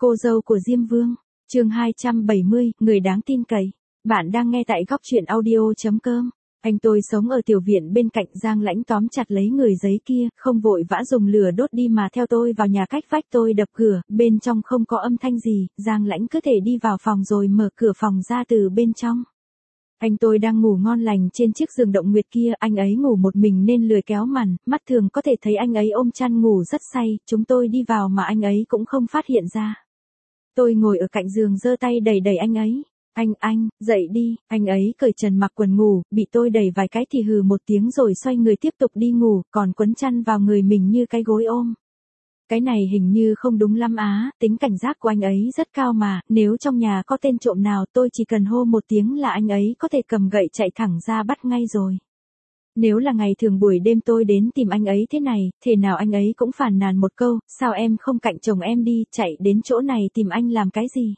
Cô dâu của Diêm Vương, chương 270, người đáng tin cậy. Bạn đang nghe tại góc truyện audio.com. Anh tôi sống ở tiểu viện bên cạnh. Giang Lãnh tóm chặt lấy người giấy kia, không vội vã dùng lửa đốt đi mà theo tôi vào nhà cách vách. Tôi đập cửa, bên trong không có âm thanh gì, Giang Lãnh cứ thể đi vào phòng rồi mở cửa phòng ra từ bên trong. Anh tôi đang ngủ ngon lành trên chiếc giường động nguyệt kia, anh ấy ngủ một mình nên lười kéo màn, mắt thường có thể thấy anh ấy ôm chăn ngủ rất say, chúng tôi đi vào mà anh ấy cũng không phát hiện ra. Tôi ngồi ở cạnh giường giơ tay đẩy đẩy anh ấy. Anh, dậy đi, anh ấy cởi trần mặc quần ngủ, bị tôi đẩy vài cái thì hừ một tiếng rồi xoay người tiếp tục đi ngủ, còn quấn chăn vào người mình như cái gối ôm. Cái này hình như không đúng lắm á, tính cảnh giác của anh ấy rất cao mà, nếu trong nhà có tên trộm nào tôi chỉ cần hô một tiếng là anh ấy có thể cầm gậy chạy thẳng ra bắt ngay rồi. Nếu là ngày thường buổi đêm tôi đến tìm anh ấy thế này, thể nào anh ấy cũng phàn nàn một câu, sao em không cạnh chồng em đi, chạy đến chỗ này tìm anh làm cái gì.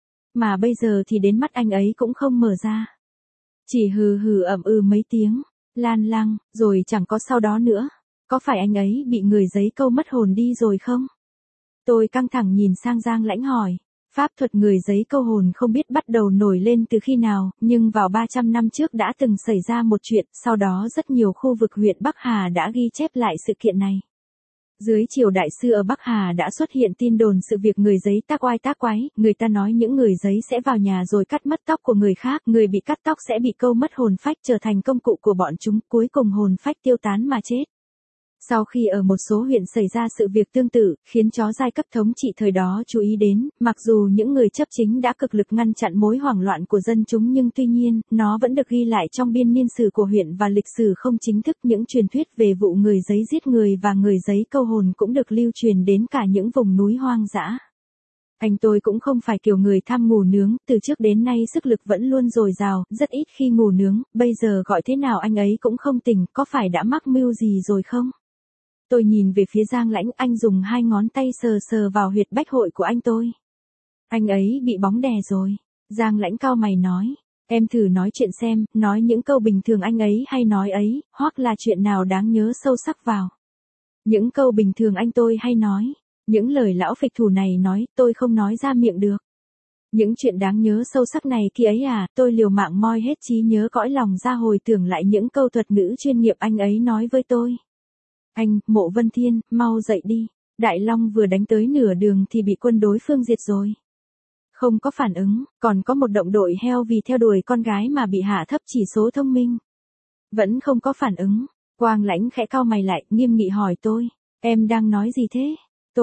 Mà bây giờ thì đến mắt anh ấy cũng không mở ra. Chỉ hừ hừ ậm mấy tiếng, lan lăng, rồi chẳng có sau đó nữa. Có phải anh ấy bị người giấy câu mất hồn đi rồi không? Tôi căng thẳng nhìn sang Giang Lãnh hỏi. Pháp thuật người giấy câu hồn không biết bắt đầu nổi lên từ khi nào, nhưng vào 300 năm trước đã từng xảy ra một chuyện, sau đó rất nhiều khu vực huyện Bắc Hà đã ghi chép lại sự kiện này. Dưới triều đại sư ở Bắc Hà đã xuất hiện tin đồn sự việc người giấy tác oai tác quái, người ta nói những người giấy sẽ vào nhà rồi cắt mất tóc của người khác, người bị cắt tóc sẽ bị câu mất hồn phách trở thành công cụ của bọn chúng, cuối cùng hồn phách tiêu tán mà chết. Sau khi ở một số huyện xảy ra sự việc tương tự, khiến cho giai cấp thống trị thời đó chú ý đến, mặc dù những người chấp chính đã cực lực ngăn chặn mối hoảng loạn của dân chúng nhưng tuy nhiên, nó vẫn được ghi lại trong biên niên sử của huyện và lịch sử không chính thức. Những truyền thuyết về vụ người giấy giết người và người giấy câu hồn cũng được lưu truyền đến cả những vùng núi hoang dã. Anh tôi cũng không phải kiểu người tham ngủ nướng, từ trước đến nay sức lực vẫn luôn dồi dào, rất ít khi ngủ nướng, bây giờ gọi thế nào anh ấy cũng không tỉnh, có phải đã mắc mưu gì rồi không? Tôi nhìn về phía Giang Lãnh, anh dùng hai ngón tay sờ sờ vào huyệt bách hội của anh tôi. Anh ấy bị bóng đè rồi. Giang Lãnh cau mày nói, em thử nói chuyện xem, nói những câu bình thường anh ấy hay nói ấy, hoặc là chuyện nào đáng nhớ sâu sắc vào. Những câu bình thường anh tôi hay nói, những lời lão phịch thủ này nói, tôi không nói ra miệng được. Những chuyện đáng nhớ sâu sắc này kia ấy à, tôi liều mạng moi hết trí nhớ cõi lòng ra hồi tưởng lại những câu thuật ngữ chuyên nghiệp anh ấy nói với tôi. Anh, Mộ Vân Thiên, mau dậy đi. Đại Long vừa đánh tới nửa đường thì bị quân đối phương diệt rồi. Không có phản ứng, còn có một động đội heo vì theo đuổi con gái mà bị hạ thấp chỉ số thông minh. Vẫn không có phản ứng. Quang Lãnh khẽ cau mày lại, nghiêm nghị hỏi tôi. Em đang nói gì thế?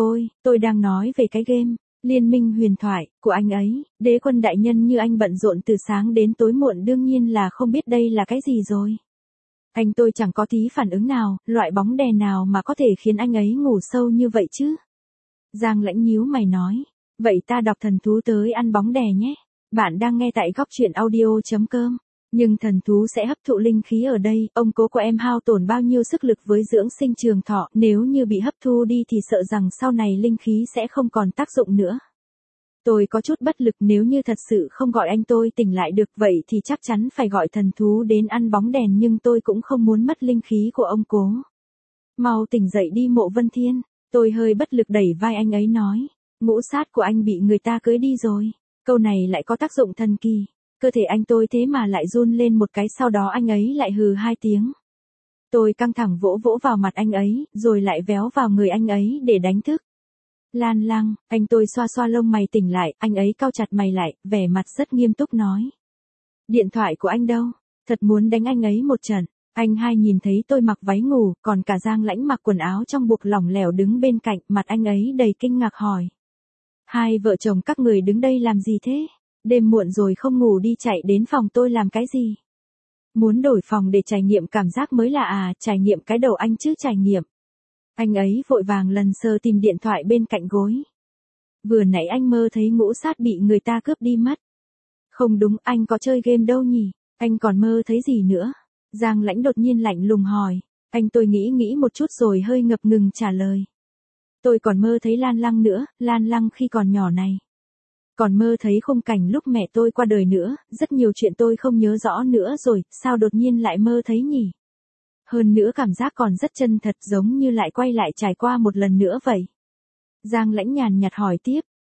Tôi đang nói về cái game, Liên minh huyền thoại, của anh ấy. Đế quân đại nhân như anh bận rộn từ sáng đến tối muộn đương nhiên là không biết đây là cái gì rồi. Anh tôi chẳng có tí phản ứng nào, loại bóng đè nào mà có thể khiến anh ấy ngủ sâu như vậy chứ? Giang Lãnh nhíu mày nói, vậy ta đọc thần thú tới ăn bóng đè nhé. Bạn đang nghe tại góc truyện audio.com. Nhưng thần thú sẽ hấp thụ linh khí ở đây, ông cố của em hao tổn bao nhiêu sức lực với dưỡng sinh trường thọ, nếu như bị hấp thu đi thì sợ rằng sau này linh khí sẽ không còn tác dụng nữa. Tôi có chút bất lực, nếu như thật sự không gọi anh tôi tỉnh lại được vậy thì chắc chắn phải gọi thần thú đến ăn bóng đèn, nhưng tôi cũng không muốn mất linh khí của ông cố. Mau tỉnh dậy đi Mộ Vân Thiên. Tôi hơi bất lực đẩy vai anh ấy nói. Ngũ sát của anh bị người ta cưới đi rồi. Câu này lại có tác dụng thần kỳ. Cơ thể anh tôi thế mà lại run lên một cái, sau đó anh ấy lại hừ hai tiếng. Tôi căng thẳng vỗ vỗ vào mặt anh ấy, rồi lại véo vào người anh ấy để đánh thức. Lan lăng, anh tôi xoa xoa lông mày tỉnh lại, anh ấy cau chặt mày lại, vẻ mặt rất nghiêm túc nói. Điện thoại của anh đâu? Thật muốn đánh anh ấy một trận. Anh hai nhìn thấy tôi mặc váy ngủ, còn cả Giang Lãnh mặc quần áo trong buộc lỏng lẻo đứng bên cạnh, mặt anh ấy đầy kinh ngạc hỏi. Hai vợ chồng các người đứng đây làm gì thế? Đêm muộn rồi không ngủ đi chạy đến phòng tôi làm cái gì? Muốn đổi phòng để trải nghiệm cảm giác mới lạ à, trải nghiệm cái đầu anh chứ trải nghiệm. Anh ấy vội vàng lần sờ tìm điện thoại bên cạnh gối. Vừa nãy anh mơ thấy ngũ sát bị người ta cướp đi mất. Không đúng, anh có chơi game đâu nhỉ? Anh còn mơ thấy gì nữa? Giang Lãnh đột nhiên lạnh lùng hỏi. Anh tôi nghĩ một chút rồi hơi ngập ngừng trả lời. Tôi còn mơ thấy Lan Lăng nữa, Lan Lăng khi còn nhỏ này. Còn mơ thấy khung cảnh lúc mẹ tôi qua đời nữa, rất nhiều chuyện tôi không nhớ rõ nữa rồi, sao đột nhiên lại mơ thấy nhỉ? Hơn nữa cảm giác còn rất chân thật, giống như lại quay lại trải qua một lần nữa vậy. Giang Lãnh nhàn nhạt hỏi tiếp,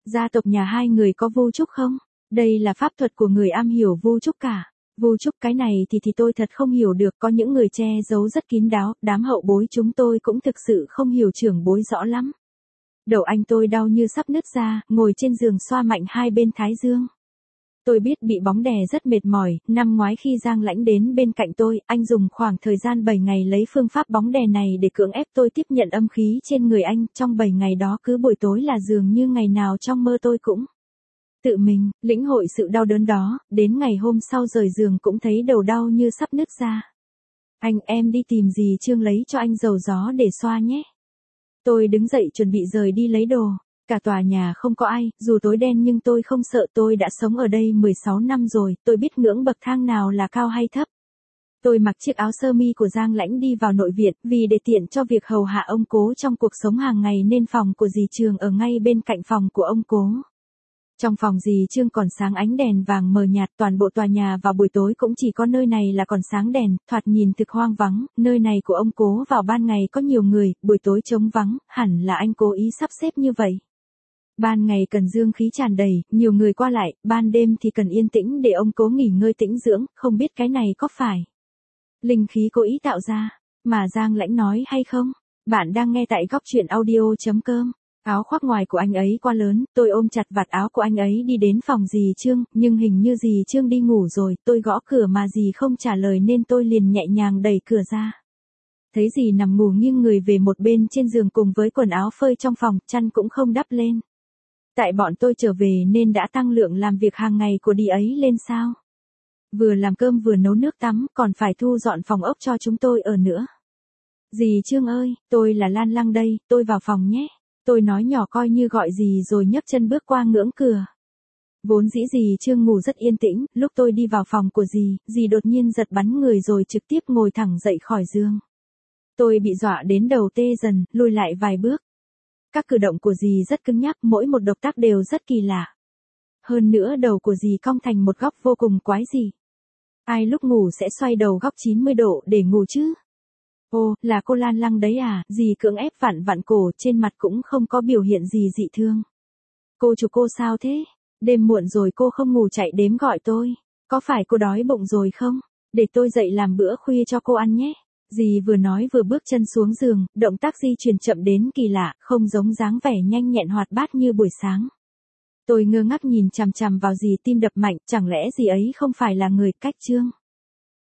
Gia tộc nhà hai người có vu trúc không? Đây là pháp thuật của người am hiểu vu trúc cả. Vu trúc cái này thì tôi thật không hiểu được, có những người che giấu rất kín đáo, đám hậu bối chúng tôi cũng thực sự không hiểu trưởng bối rõ lắm. Đầu anh tôi đau như sắp nứt ra, ngồi trên giường xoa mạnh hai bên thái dương. Tôi biết bị bóng đè rất mệt mỏi, năm ngoái khi Giang Lãnh đến bên cạnh tôi, anh dùng khoảng thời gian 7 ngày lấy phương pháp bóng đè này để cưỡng ép tôi tiếp nhận âm khí trên người anh, trong 7 ngày đó cứ buổi tối là dường như ngày nào trong mơ tôi cũng tự mình lĩnh hội sự đau đớn đó, đến ngày hôm sau rời giường cũng thấy đầu đau như sắp nứt ra. Anh, em đi tìm dì Trương lấy cho anh dầu gió để xoa nhé. Tôi đứng dậy chuẩn bị rời đi lấy đồ. Cả tòa nhà không có ai, dù tối đen nhưng tôi không sợ, tôi đã sống ở đây 16 năm rồi, tôi biết ngưỡng bậc thang nào là cao hay thấp. Tôi mặc chiếc áo sơ mi của Giang Lãnh đi vào nội viện, vì để tiện cho việc hầu hạ ông cố trong cuộc sống hàng ngày nên phòng của dì Trường ở ngay bên cạnh phòng của ông cố. Trong phòng dì Trương còn sáng ánh đèn vàng mờ nhạt, toàn bộ tòa nhà vào buổi tối cũng chỉ có nơi này là còn sáng đèn, thoạt nhìn thực hoang vắng, nơi này của ông cố vào ban ngày có nhiều người, buổi tối trống vắng, hẳn là anh cố ý sắp xếp như vậy. Ban ngày cần dương khí tràn đầy, nhiều người qua lại, ban đêm thì cần yên tĩnh để ông cố nghỉ ngơi tĩnh dưỡng, không biết cái này có phải linh khí cố ý tạo ra, mà Giang Lãnh nói hay không? Bạn đang nghe tại góc truyện audio.com. Áo khoác ngoài của anh ấy quá lớn, tôi ôm chặt vạt áo của anh ấy đi đến phòng dì Trương, nhưng hình như dì Trương đi ngủ rồi, tôi gõ cửa mà dì không trả lời nên tôi liền nhẹ nhàng đẩy cửa ra. Thấy dì nằm ngủ nghiêng người về một bên trên giường cùng với quần áo phơi trong phòng, chăn cũng không đắp lên. Tại bọn tôi trở về nên đã tăng lượng làm việc hàng ngày của dì ấy lên sao? Vừa làm cơm vừa nấu nước tắm, còn phải thu dọn phòng ốc cho chúng tôi ở nữa. Dì Trương ơi, tôi là Lan Lăng đây, tôi vào phòng nhé. Tôi nói nhỏ coi như gọi dì rồi nhấc chân bước qua ngưỡng cửa. Vốn dĩ dì Trương ngủ rất yên tĩnh, lúc tôi đi vào phòng của dì đột nhiên giật bắn người rồi trực tiếp ngồi thẳng dậy khỏi giường. Tôi bị dọa đến đầu tê dần, lùi lại vài bước. Các cử động của dì rất cứng nhắc, mỗi một động tác đều rất kỳ lạ. Hơn nữa đầu của dì cong thành một góc vô cùng quái dị. Ai lúc ngủ sẽ xoay đầu góc 90 độ để ngủ chứ? Ồ, là cô Lan Lăng đấy à? Dì cưỡng ép vặn vặn cổ, trên mặt cũng không có biểu hiện gì dị thương. Cô chủ cô sao thế? Đêm muộn rồi cô không ngủ chạy đến gọi tôi. Có phải cô đói bụng rồi không? Để tôi dậy làm bữa khuya cho cô ăn nhé. Dì vừa nói vừa bước chân xuống giường, động tác di chuyển chậm đến kỳ lạ, không giống dáng vẻ nhanh nhẹn hoạt bát như buổi sáng. Tôi ngơ ngác nhìn chằm chằm vào dì, tim đập mạnh, chẳng lẽ dì ấy không phải là người cách Trương?